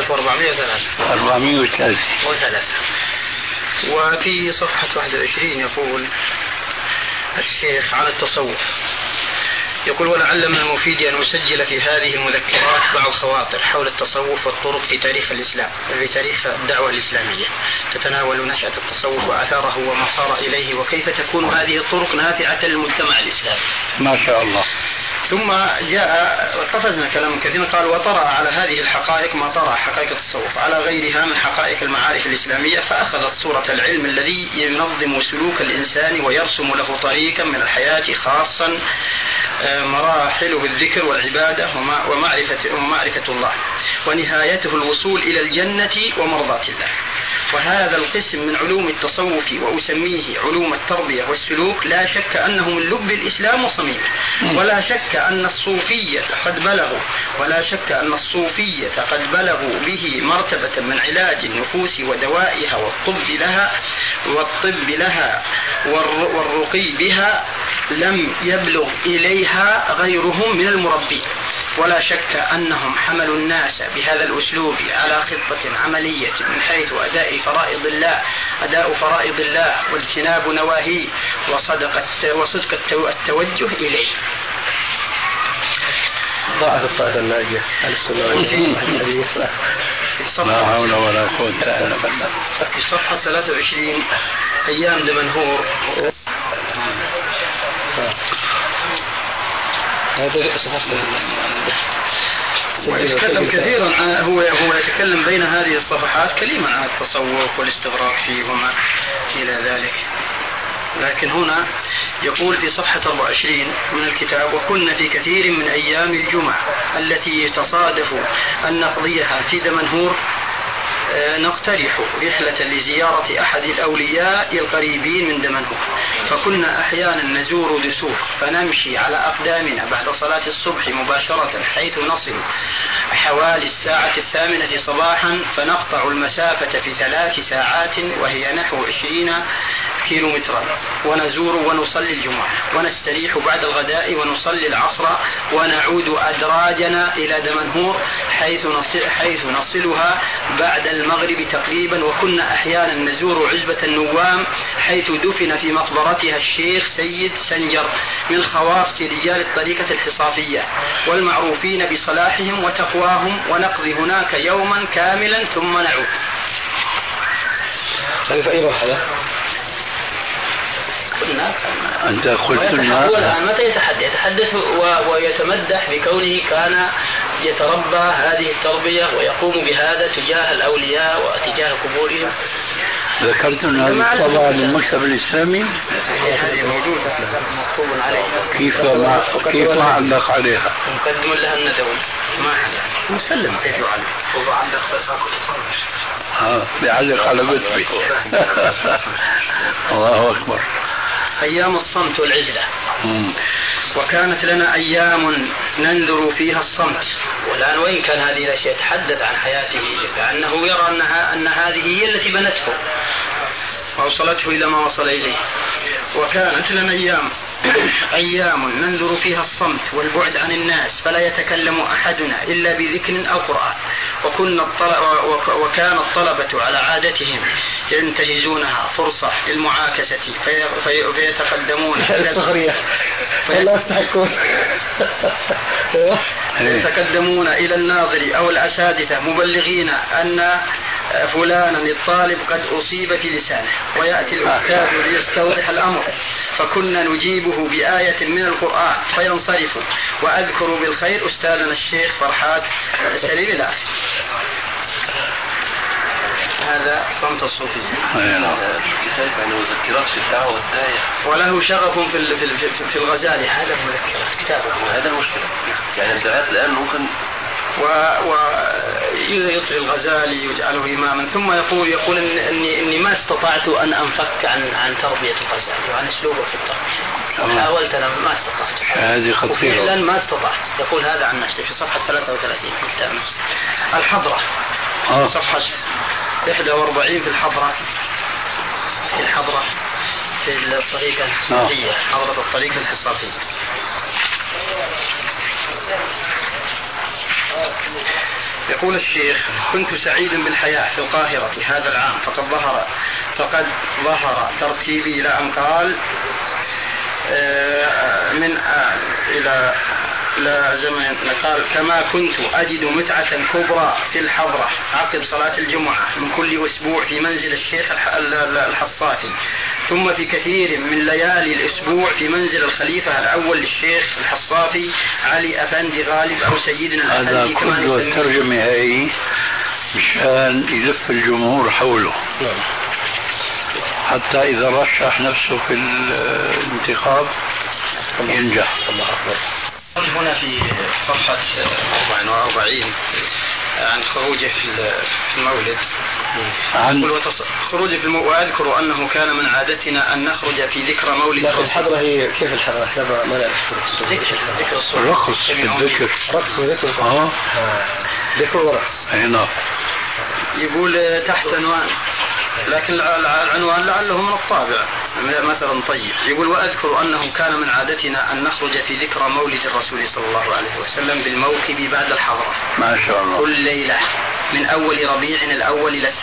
1403. وفي صفحة 21 يقول الشيخ عن التصوف، يقول ولعل من المفيد أن أسجل في هذه المذكرات بعض خواطر حول التصوف والطرق في تاريخ الإسلام، في تاريخ الدعوة الإسلامية، تتناول نشأة التصوف وآثاره وما صار إليه، وكيف تكون هذه الطرق نافعة للمجتمع الإسلامي. ما شاء الله. ثم جاء قفزنا كلام كثير، قال وطرأ على هذه الحقائق ما طرأ حقائق التصوف على غيرها من حقائق المعارف الإسلامية، فأخذت صورة العلم الذي ينظم سلوك الإنسان ويرسم له طريقا من الحياة، خاصا مراحله الذكر والعبادة ومعرفة الله، ونهايته الوصول إلى الجنة ومرضاة الله. وهذا القسم من علوم التصوف وأسميه علوم التربية والسلوك لا شك أنه من لب الإسلام وصميمه، ولا شك أن الصوفية قد بلغوا به مرتبة من علاج النفوس ودوائها والطب لها والرقي بها لم يبلغ إليها غيرهم من المربين. ولا شك أنهم حملوا الناس بهذا الأسلوب على خطة عملية من حيث أداء فرائض الله واجتناب نواهيه وصدق التوجه إليه. ضاعت الطائفة الناجية على السنة لا حول ولا قوة إلا بالله. في صفحة 23 أيام دمنهور. هذا صفحة ويتكلم كثيرا هو يتكلم بين هذه الصفحات كلمة عن التصوف والاستغراق فيه وما إلى ذلك. لكن هنا يقول في صفحة 24 من الكتاب: وكنا في كثير من أيام الجمعة التي تصادف أن نقضيها في دمنهور نقترح رحلة لزيارة أحد الأولياء القريبين من دمنهور، فكنا أحيانا نزور دسوق فنمشي على أقدامنا بعد صلاة الصبح مباشرة حيث نصل حوالي 8:00 صباحا، فنقطع المسافة في 3 ساعات وهي نحو 20 كيلومترا، ونزور ونصلي الجمعة ونستريح بعد الغداء ونصلي العصر ونعود أدراجنا إلى دمنهور حيث نصلها بعد المغرب تقريبا. وكنا أحيانا نزور عزبة النوام حيث دفن في مقبرتها الشيخ سيد سنجر من خواص رجال الطريقة الحصافية والمعروفين بصلاحهم وتقواهم، ونقضي هناك يوما كاملا ثم نعود. في أي مرحلة؟ أنت قلت لنا هو الآن متى يتحدث ويتمدح بكونه كان يتربى هذه التربية ويقوم بهذا تجاه الأولياء وتجاه قبورهم. ذكرت أن هذه طبعا المكتب الإسلامي هذه موجودة مكتوب عليه. كيف ما علق عليها؟ مقدم لها الندوي ما حدا مسلم كيف يعلق وبعلق بس بيعلق على قدبي. الله أكبر. أيام الصمت والعزلة. وكانت لنا أيام ننذر فيها الصمت. والآن وإن كان هذه الأشياء يتحدث عن حياته لأنه يرى أن هذه هي التي بنته وأوصلته إلى ما وصل إليه. وكانت لنا أيام ننذر فيها الصمت والبعد عن الناس فلا يتكلم أحدنا إلا بذكر أو قرآن. وكان الطلبة على عادتهم ينتهزونها فرصة للمعاكسة فيتقدمون يتقدمون إلى الناظر أو الأساتذة مبلغين أن فلانا الطالب قد أصيب في لسانه، ويأتي الأستاذ ليستوضح الأمر فكنا نجيبه بآية من القرآن فينصرف، وأذكر بالخير أستاذنا الشيخ فرحات سليم الآخر. هذا صمت الصوفي. كتاب عن مذكرات في الدعوة والداعية، وله شغف في الغزالي. هذا مذكرات كتابه. هذا المشكلة يعني الدعاة الآن ممكن ويطغي الغزالي يجعله إماما ثم يقول إني ما استطعت أن أنفك عن تربية الغزالي وعن أسلوبه في التربية. حاولت أنا ما استطعت. هذه خطيرة. وفعلا ما استطعت. يقول هذا عن نفسه في صفحة 33 في كتاب نفسه. الحضرة صفحة 41 في الحضرة في الطريقة الحصافية. حضرة الطريقة الحصافية. يقول الشيخ: كنت سعيدا بالحياة في القاهرة هذا العام فقد ظهر ترتيبي إلى أن قال من إلى زمن قال: كما كنت أجد متعة كبرى في الحضرة عقب صلاة الجمعة من كل أسبوع في منزل الشيخ الحصافي، ثم في كثير من ليالي الأسبوع في منزل الخليفة الأول للشيخ الحصافي علي أفندي غالب أو سيدنا الأفندي كما نسميه. هذا كله الترجمة هي مشان يلف الجمهور حوله حتى إذا رشح نفسه في الانتخاب ينجح. هنا في صفحة 44 عن خروجه في المولد. خروجه في المولد. وأذكر أنه كان من عادتنا أن نخرج في ذكرى مولد. لكن الحضرة هي كيف الحضرة؟ ما لا ذكر الصوت. الرقص في الذكر. رقص وذكر. ذكر ورقص. نعم. يقول تحت عنوان، لكن العنوان لعله من الطابع. مثل طيب. يقول وأذكر أنه كان من عادتنا أن نخرج في ذكرى مولد الرسول صلى الله عليه وسلم بالموكب بعد الحضرة ما شاء الله كل ليلة من أول ربيع الأول إلى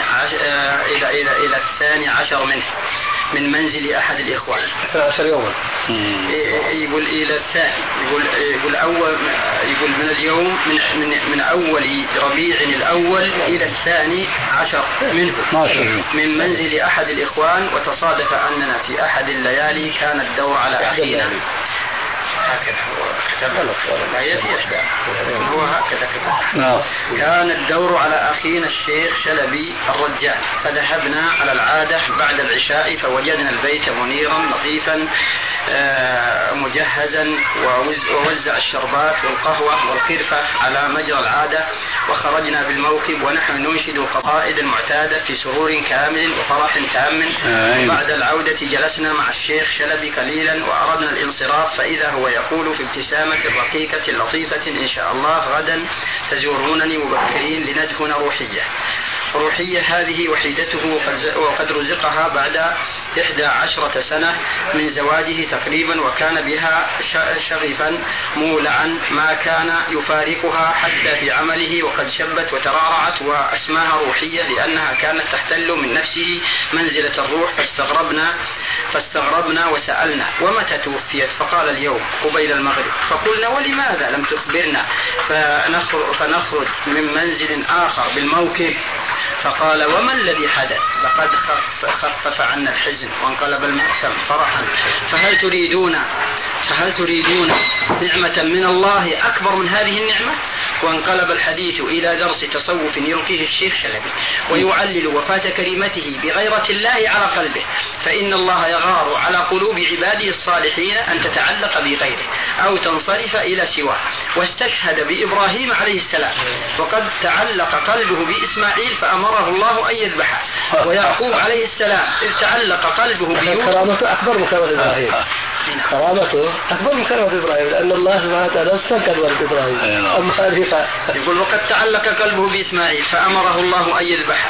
الثاني عشر منه من منزل أحد الإخوان 12 يوما. يقول إلى الثاني يقول من اليوم من أول ربيع الأول إلى الثاني عشر منه من منزل أحد الإخوان. وتصادف أننا في أحد الليالي كان الدور على أخينا هكذا هو هكذا كتب كان الدور على أخينا الشيخ شلبي الرجال. فذهبنا على العادة بعد العشاء فوجدنا البيت منيرا لطيفا مجهزا ووزع الشربات والقهوة والقرفة على مجرى العادة. وخرجنا بالموكب ونحن ننشد القصائد المعتادة في سرور كامل وفرح تام. بعد العودة جلسنا مع الشيخ شلبي قليلا وأردنا الانصراف فإذا هو يقول في ابتسامة رقيقة لطيفة إن شاء الله غدا تزورونني مبكرين لندفن روحية هذه وحيدته وقد رزقها بعد 11 سنة من زواجه تقريبا وكان بها شغفا مولعا ما كان يفارقها حتى في عمله وقد شبت وترعرعت واسماها روحية لأنها كانت تحتل من نفسه منزلة الروح. فاستغربنا وسألنا ومتى توفيت؟ فقال اليوم قبيل المغرب. فقلنا ولماذا لم تخبرنا فنخرج من منزل آخر بالموكب؟ فقال وما الذي حدث؟ لقد خفف عنا الحزن وانقلب المأثم فرحا. فهل تريدون نعمة من الله أكبر من هذه النعمة؟ وانقلب الحديث إلى درس تصوف يلقيه الشيخ شلبي ويعلل وفاة كلمته بغيرة الله على قلبه. فإن الله يغار على قلوب عباده الصالحين أن تتعلق بغيره أو تنصرف إلى سواه. واستشهد بإبراهيم عليه السلام وقد تعلق قلبه بإسماعيل فأمره الله أن يذبحه. ويعقوب عليه السلام إذ تعلق قلبه بيوسف. كرامته أكبر من كرامة إبراهيم. كرامته أكبر من كرامة إبراهيم لأن الله سبحانه وتعالى استنكر ولد إبراهيم. يقول وقد تعلق قلبه بإسماعيل فأمره الله أن يذبحه.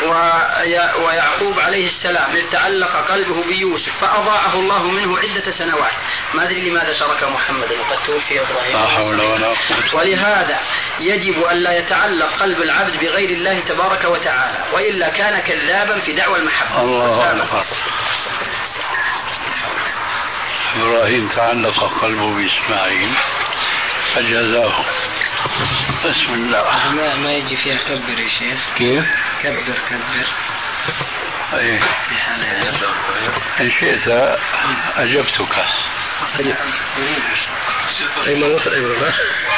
ويعقوب عليه السلام إذ تعلق قلبه بيوسف فأضاعه الله منه عدة سنوات. ما أدري لماذا ترك محمد وقد توفي إبراهيم. ولهذا يجب أن لا يتعلق قلب العبد بغير الله تبارك وتعالى وإلا كان كذابا في دعوى المحبة. الله إبراهيم تعلق قلبه بإسماعيل فجزاه. بسم الله. ما يجي فيها كبر يا شيخ. كيف؟ كبر. أيه. إن شئت أجبتك. أي ما وصل أيضا.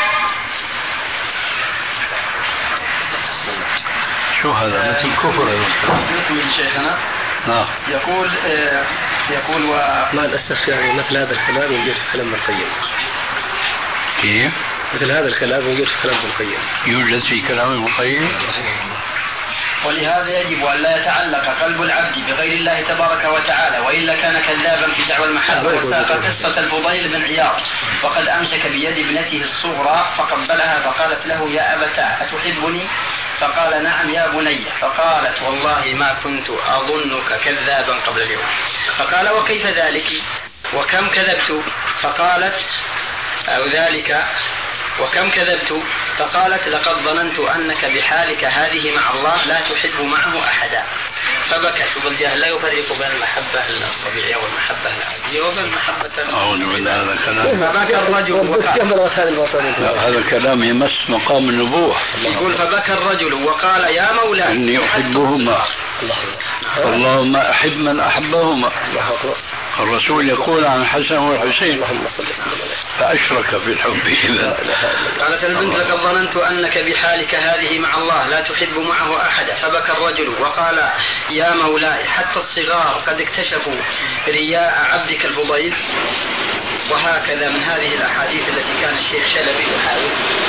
شو هذا مثل كفر من شيخنا. نعم. يقول مع الأسف يعني مثل هذا الكلام يوجد في كلام ابن القيم. كيف؟ مثل هذا الكلام يوجد في كلام ابن القيم. يوجد في كلام ابن القيم. ولهذا يجب أن لا يتعلق قلب العبد بغير الله تبارك وتعالى وإلا كان كذابا في دعوى المحبة. وساق قصة الفضيل بن عياض وقد أمسك بيد ابنته الصغرى فقبلها فقالت له يا أبتاه أتحبني؟ فقال نعم يا بني. فقالت والله ما كنت أظنك كذابا قبل اليوم. فقال وكيف ذلك وكم كذبت؟ فقالت أو ذلك وكم كذبت؟ فقالت لقد ظننت أنك بحالك هذه مع الله لا تحب معه أحدا. فبكى. شوف الجهل لا يفرق بين المحبة الطبيعية والمحبة العادية وبين محبة. أعوذ بالله هذا الكلام. فبكى الرجل هذا الكلام يمس مقام النبوة. يقول فبكى الرجل وقال يا مولاي إني أحبهما اللهم أحب من أحبهما. الرسول يقول عن الحسن والحسين فأشرك في الحب. قالت البنت لقد ظننت أنك بحالك هذه مع الله لا تحب معه أحدا. فبكى الرجل وقال يا مولاي حتى الصغار قد اكتشفوا رياء عبدك الفضيل. وهكذا من هذه الأحاديث التي كان الشيخ شلبي يحاول.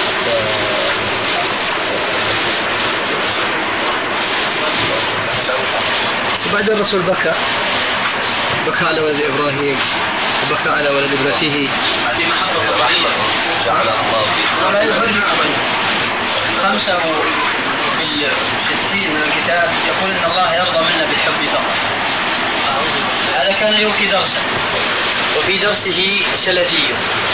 بعد الرسول بكى على ولد إبراهيم وبكى على ولد ابنته. هذه محبة رحمة جعل الله فيه 65 من الكتاب يقول إن الله يرضى منا بالحب فقط. هذا كان يلقي درسا، وفي درسه سلفي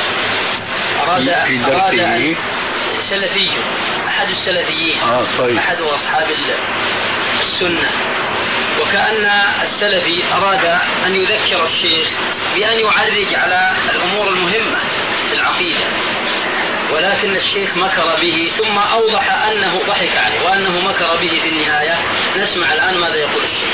أراد سلفي أحد السلفيين، أحد أصحاب السنة، وكأن السلفي أراد أن يذكر الشيخ بأن يعرج على الأمور المهمة في العقيدة، ولكن الشيخ مكر به ثم أوضح أنه ضحك عليه وأنه مكر به في النهاية. نسمع الآن ماذا يقول الشيخ.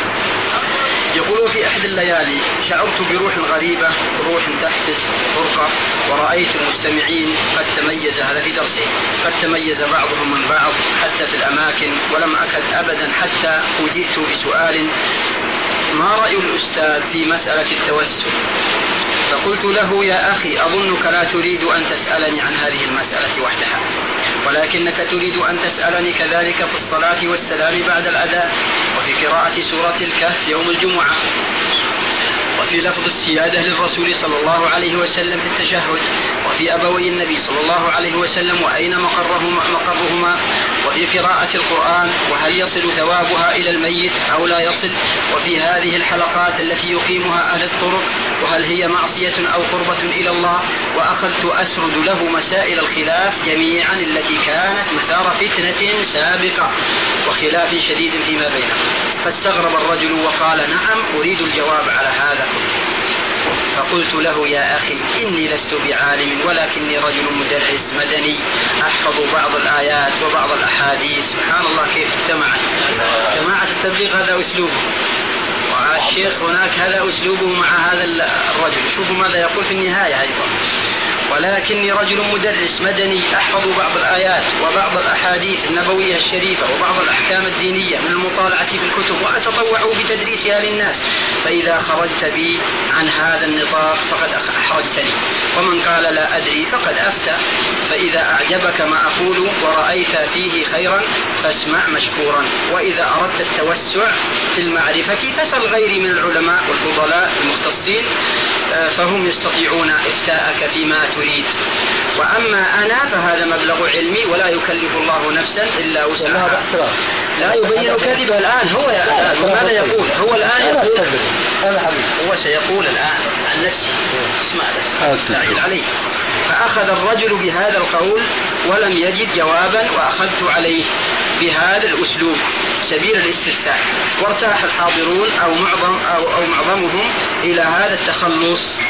يقول: في إحدى الليالي شعرت بروح غريبة، روح تحبس فرقة، ورأيت المستمعين قد تميز، هذا في درسه، قد تميز بعضهم من بعض حتى في الأماكن، ولم أكد أبدا حتى فوجئت بسؤال: ما رأي الأستاذ في مسألة التوسل؟ فقلت له: يا أخي، أظنك لا تريد أن تسألني عن هذه المسألة وحدها، ولكنك تريد أن تسألني كذلك في الصلاة والسلام بعد الأذان، وفي قراءة سورة الكهف يوم الجمعة، وفي لفظ السيادة للرسول صلى الله عليه وسلم في التشهد، وفي أبوي النبي صلى الله عليه وسلم وأين مقرهما، وفي قراءة القرآن، وهل يصل ثوابها إلى الميت أو لا يصل، وفي هذه الحلقات التي يقيمها أهل الطرق، وهل هي معصية أو قربة إلى الله. وأخذت أسرد له مسائل الخلاف جميعا التي كانت مثار فتنة سابقة وخلاف شديد فيما بينهم. فاستغرب الرجل وقال: نعم، أريد الجواب على هذا. فقلت له: يا أخي، إني لست بعالم، ولكني رجل مدرس مدني أحفظ بعض الآيات وبعض الأحاديث. سبحان الله كيف جماعة التبليغ هذا أسلوبه، والشيخ هناك هذا أسلوبه مع هذا الرجل. شوفوا ماذا يقول في النهاية أيضا: ولكني رجل مدرس مدني أحفظ بعض الآيات وبعض الأحاديث النبوية الشريفة وبعض الأحكام الدينية من المطالعة في الكتب، وأتطوع بتدريسها للناس، فإذا خرجت بي عن هذا النطاق فقد أحرجتني، ومن قال لا أدري فقد أفتى. فإذا أعجبك ما أقول ورأيت فيه خيرا فاسمع مشكورا، وإذا أردت التوسع في المعرفة فاسأل غيري من العلماء والفضلاء المختصين، فهم يستطيعون إفتاءك فيما تريد. وأما أنا فهذا مبلغ علمي، ولا يكلف الله نفسا إلا وسعها. لا يبين كذبه الآن. هو ماذا يقول؟ هو الآن يقول، هو سيقول الآن عن نفسه. اسمع له عليه. فأخذ الرجل بهذا القول ولم يجد جوابا، وأخذت عليه بهذا الأسلوب سبيل الاستفسار، وارتاح الحاضرون أو معظمهم إلى هذا التخلص،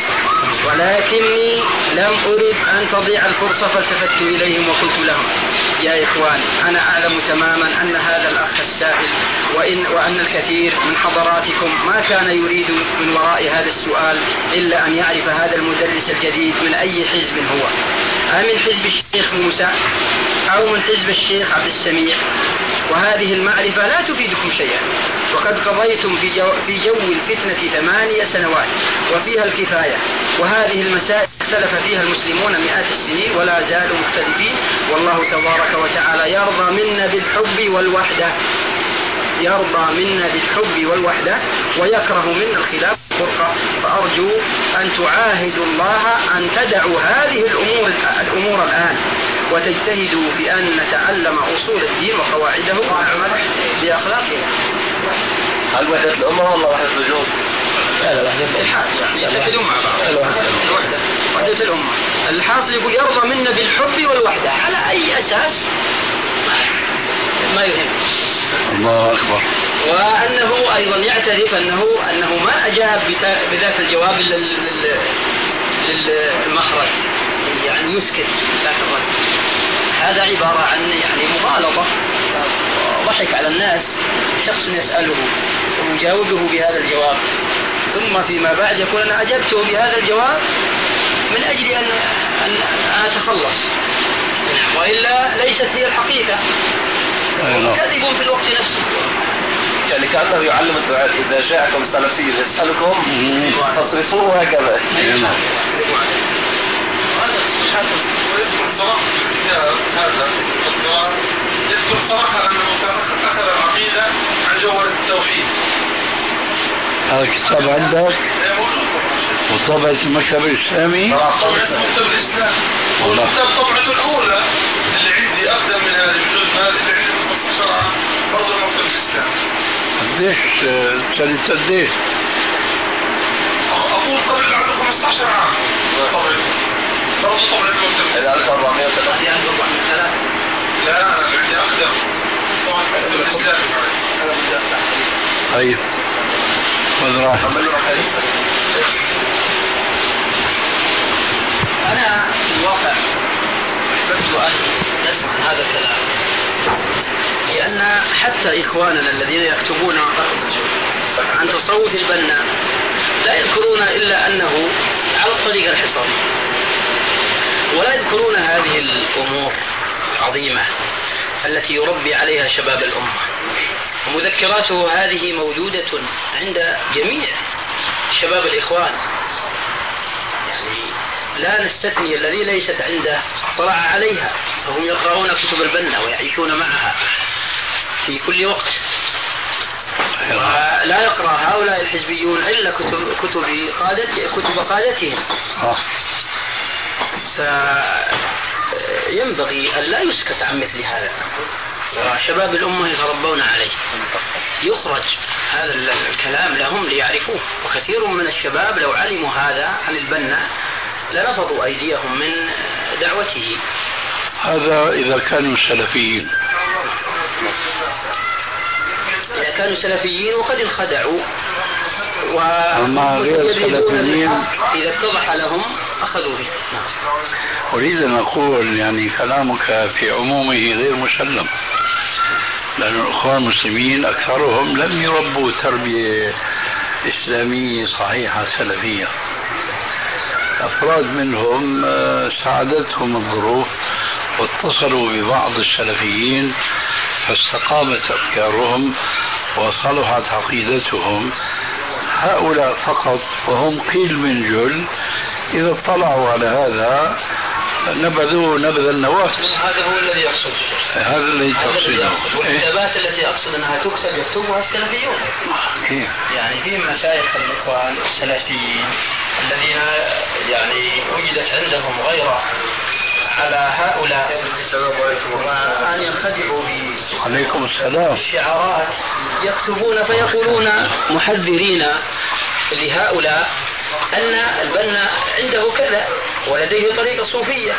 ولكني لم أرد أن تضيع الفرصة، فالتفت إليهم وقلت لهم: يا إخواني، أنا أعلم تماما أن هذا الأخ السائل وأن الكثير من حضراتكم ما كان يريد من وراء هذا السؤال إلا أن يعرف هذا المدرس الجديد من أي حزب هو، أمن حزب الشيخ موسى أو من حزب الشيخ عبد السميع، وهذه المعرفة لا تفيدكم شيئا، وقد قضيتم في جو الفتنة 8 سنوات وفيها الكفاية، وهذه المسائل اختلف فيها المسلمون مئات السنين ولا زالوا مختلفين، والله تبارك وتعالى يرضى منا بالحب والوحدة، يرضى منا بالحب والوحدة ويكره منا الخلاف والفرقة. فأرجو أن تعاهدوا الله أن تدعوا هذه الأمور الآن، وتجتهدوا في أن نتعلم أصول الدين وقواعده ونعمل بأخلاقها. هل وحدة الأمة ولا وحدة الوجود؟ لا، يتحدون مع بعض. وحدة الأمة. الحاصل يقول يرضى منا بالحب والوحدة، على أي أساس ما يهم. الله أكبر. وأنه أيضا يعترف أنه ما أجاب بذاك الجواب للمخرج، يعني يسكت ذاك الرجل. هذا عبارة عن مغالطة، ضحك على الناس. شخص يسأله ويجاوبه بهذا الجواب، ثم فيما بعد يقول أنا أجبته بهذا الجواب من أجل أن أتخلص، وإلا ليست هي الحقيقة، كذب في الوقت نفسه. يعني كأنه يعلم الدعاء: إذا جاءكم سلفي يسألكم فاصرفوه هكذا. يذكر صراحة أنه أخذ العقيدة عن جوهرة التوحيد. هذا الكتاب عندك وطبعة المكتب الإسلامي؟ طبعة المكتب الإسلامي، والكتاب طبعته الأولى اللي عندي أقدم من هذه بجزء، هذه اللي عندي مختصرة برضه المكتب الإسلامي. قديش سنة قديش؟ 15 عام طبعا المكتب. إلى 1403 هذه 1403. لا أنا عندي أقدم طبعا الإسلامي. طيب خذ راحة. أنا في الواقع أحببت أن أسمع هذا الكلام لأن حتى إخواننا الذين يكتبون عن تصوف البنا لا يذكرون إلا أنه على الطريقة الحصانية، ولا يذكرون هذه الأمور العظيمة التي يربي عليها شباب الأمة. ومذكراته هذه موجودة عند جميع شباب الإخوان، يعني لا نستثني الذي ليست عنده طلع عليها، فهم يقرؤون كتب البنا ويعيشون معها في كل وقت. ولا يقرأ هؤلاء الحزبيون إلا كتب قادتهم. فينبغي أن لا يسكت عن مثل هذا، وشباب الأمة يتربون عليه. يخرج هذا الكلام لهم ليعرفوه، وكثير من الشباب لو علموا هذا عن البنا لنفضوا أيديهم من دعوته. هذا إذا كانوا سلفيين. إذا كانوا سلفيين وقد انخدعوا أما غير السلفيين إذا اتضح لهم أخذوا به. أريد أن أقول يعني كلامك في عمومه غير مسلم، لأن الأخوان المسلمين أكثرهم لم يربوا تربية إسلامية صحيحة سلفية. أفراد منهم ساعدتهم الظروف واتصلوا ببعض السلفيين فاستقامت أفكارهم وصلحت عقيدتهم. هؤلاء فقط وهم قيل من جل إذا اطلعوا على هذا نبذوا نبذ النواة. هذا هو الذي يقصد، هذا الذي تقصده. والكتابات التي أقصد أنها تكتب يكتبها السلفيون. يعني في مشايخ الإخوان السلفيين الذين يعني وجدت عندهم غيرة على هؤلاء وأن ينخدعوا عليكم السلام بالشعارات، يكتبون فيقولون محذرين لهؤلاء أن البنا عنده كذا ولديه طريقة صوفية،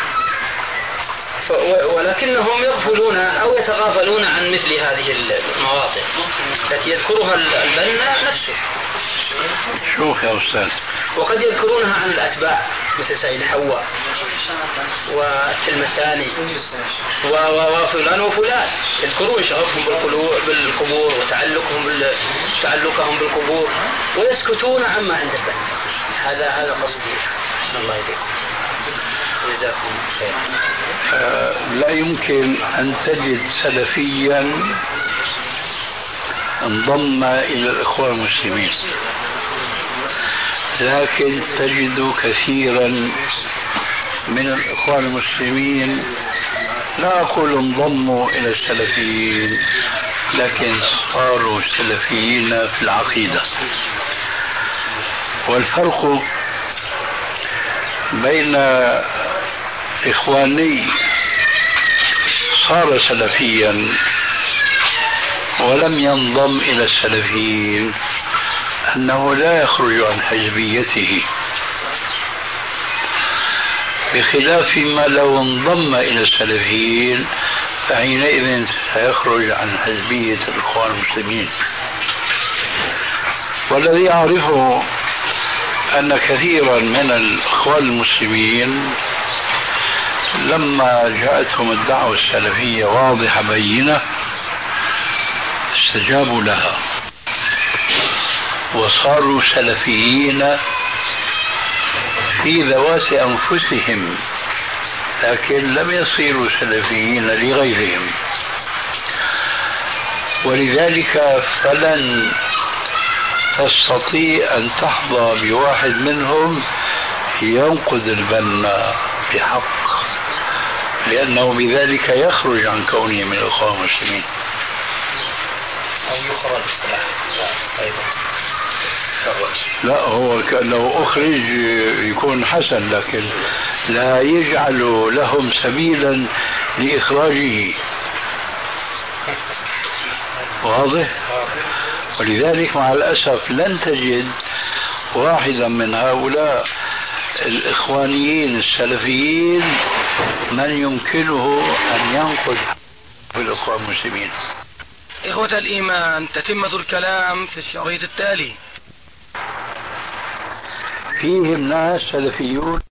ولكنهم يغفلون أو يتغافلون عن مثل هذه المواطن التي يذكرها البنا نفسه. شوف يا أستاذ، وقد يذكرونها عن الأتباع مثل سيد حواء والتلمساني وفلان وفلان، يذكرون شغفهم بالقبور وتعلقهم بالقبور ويسكتون عما عند البنا. هذا قصدي. الله يبارك. جزاكم خير. لا يمكن أن تجد سلفيا انضم إلى الإخوان المسلمين، لكن تجد كثيرا من الإخوان المسلمين لا أقول انضموا إلى السلفيين لكن صاروا سلفيين في العقيدة. والفرق بين إخواني صار سلفيا ولم ينضم إلى السلفيين أنه لا يخرج عن حزبيته، بخلاف ما لو انضم إلى السلفيين فحينئذ سيخرج عن حزبية الإخوان المسلمين. والذي أعرفه أن كثيرا من الإخوان المسلمين لما جاءتهم الدعوة السلفية واضحة بينة استجابوا لها وصاروا سلفيين في ذوات أنفسهم، لكن لم يصيروا سلفيين لغيرهم. ولذلك فلن تستطيع أن تحظى بواحد منهم ينقذ البنا بحق، لأنه بذلك يخرج عن كونه من الإخوان المسلمين. أو يخرج لا، هو لو أخرج يكون حسن، لكن لا يجعل لهم سبيلا لإخراجه. واضح؟ ولذلك مع الأسف لن تجد واحدا من هؤلاء الإخوانيين السلفيين من يمكنه أن ينقذ في الإخوان المسلمين. إخوة الإيمان، تتمة الكلام في الشريط التالي. فيهم ناس سلفيون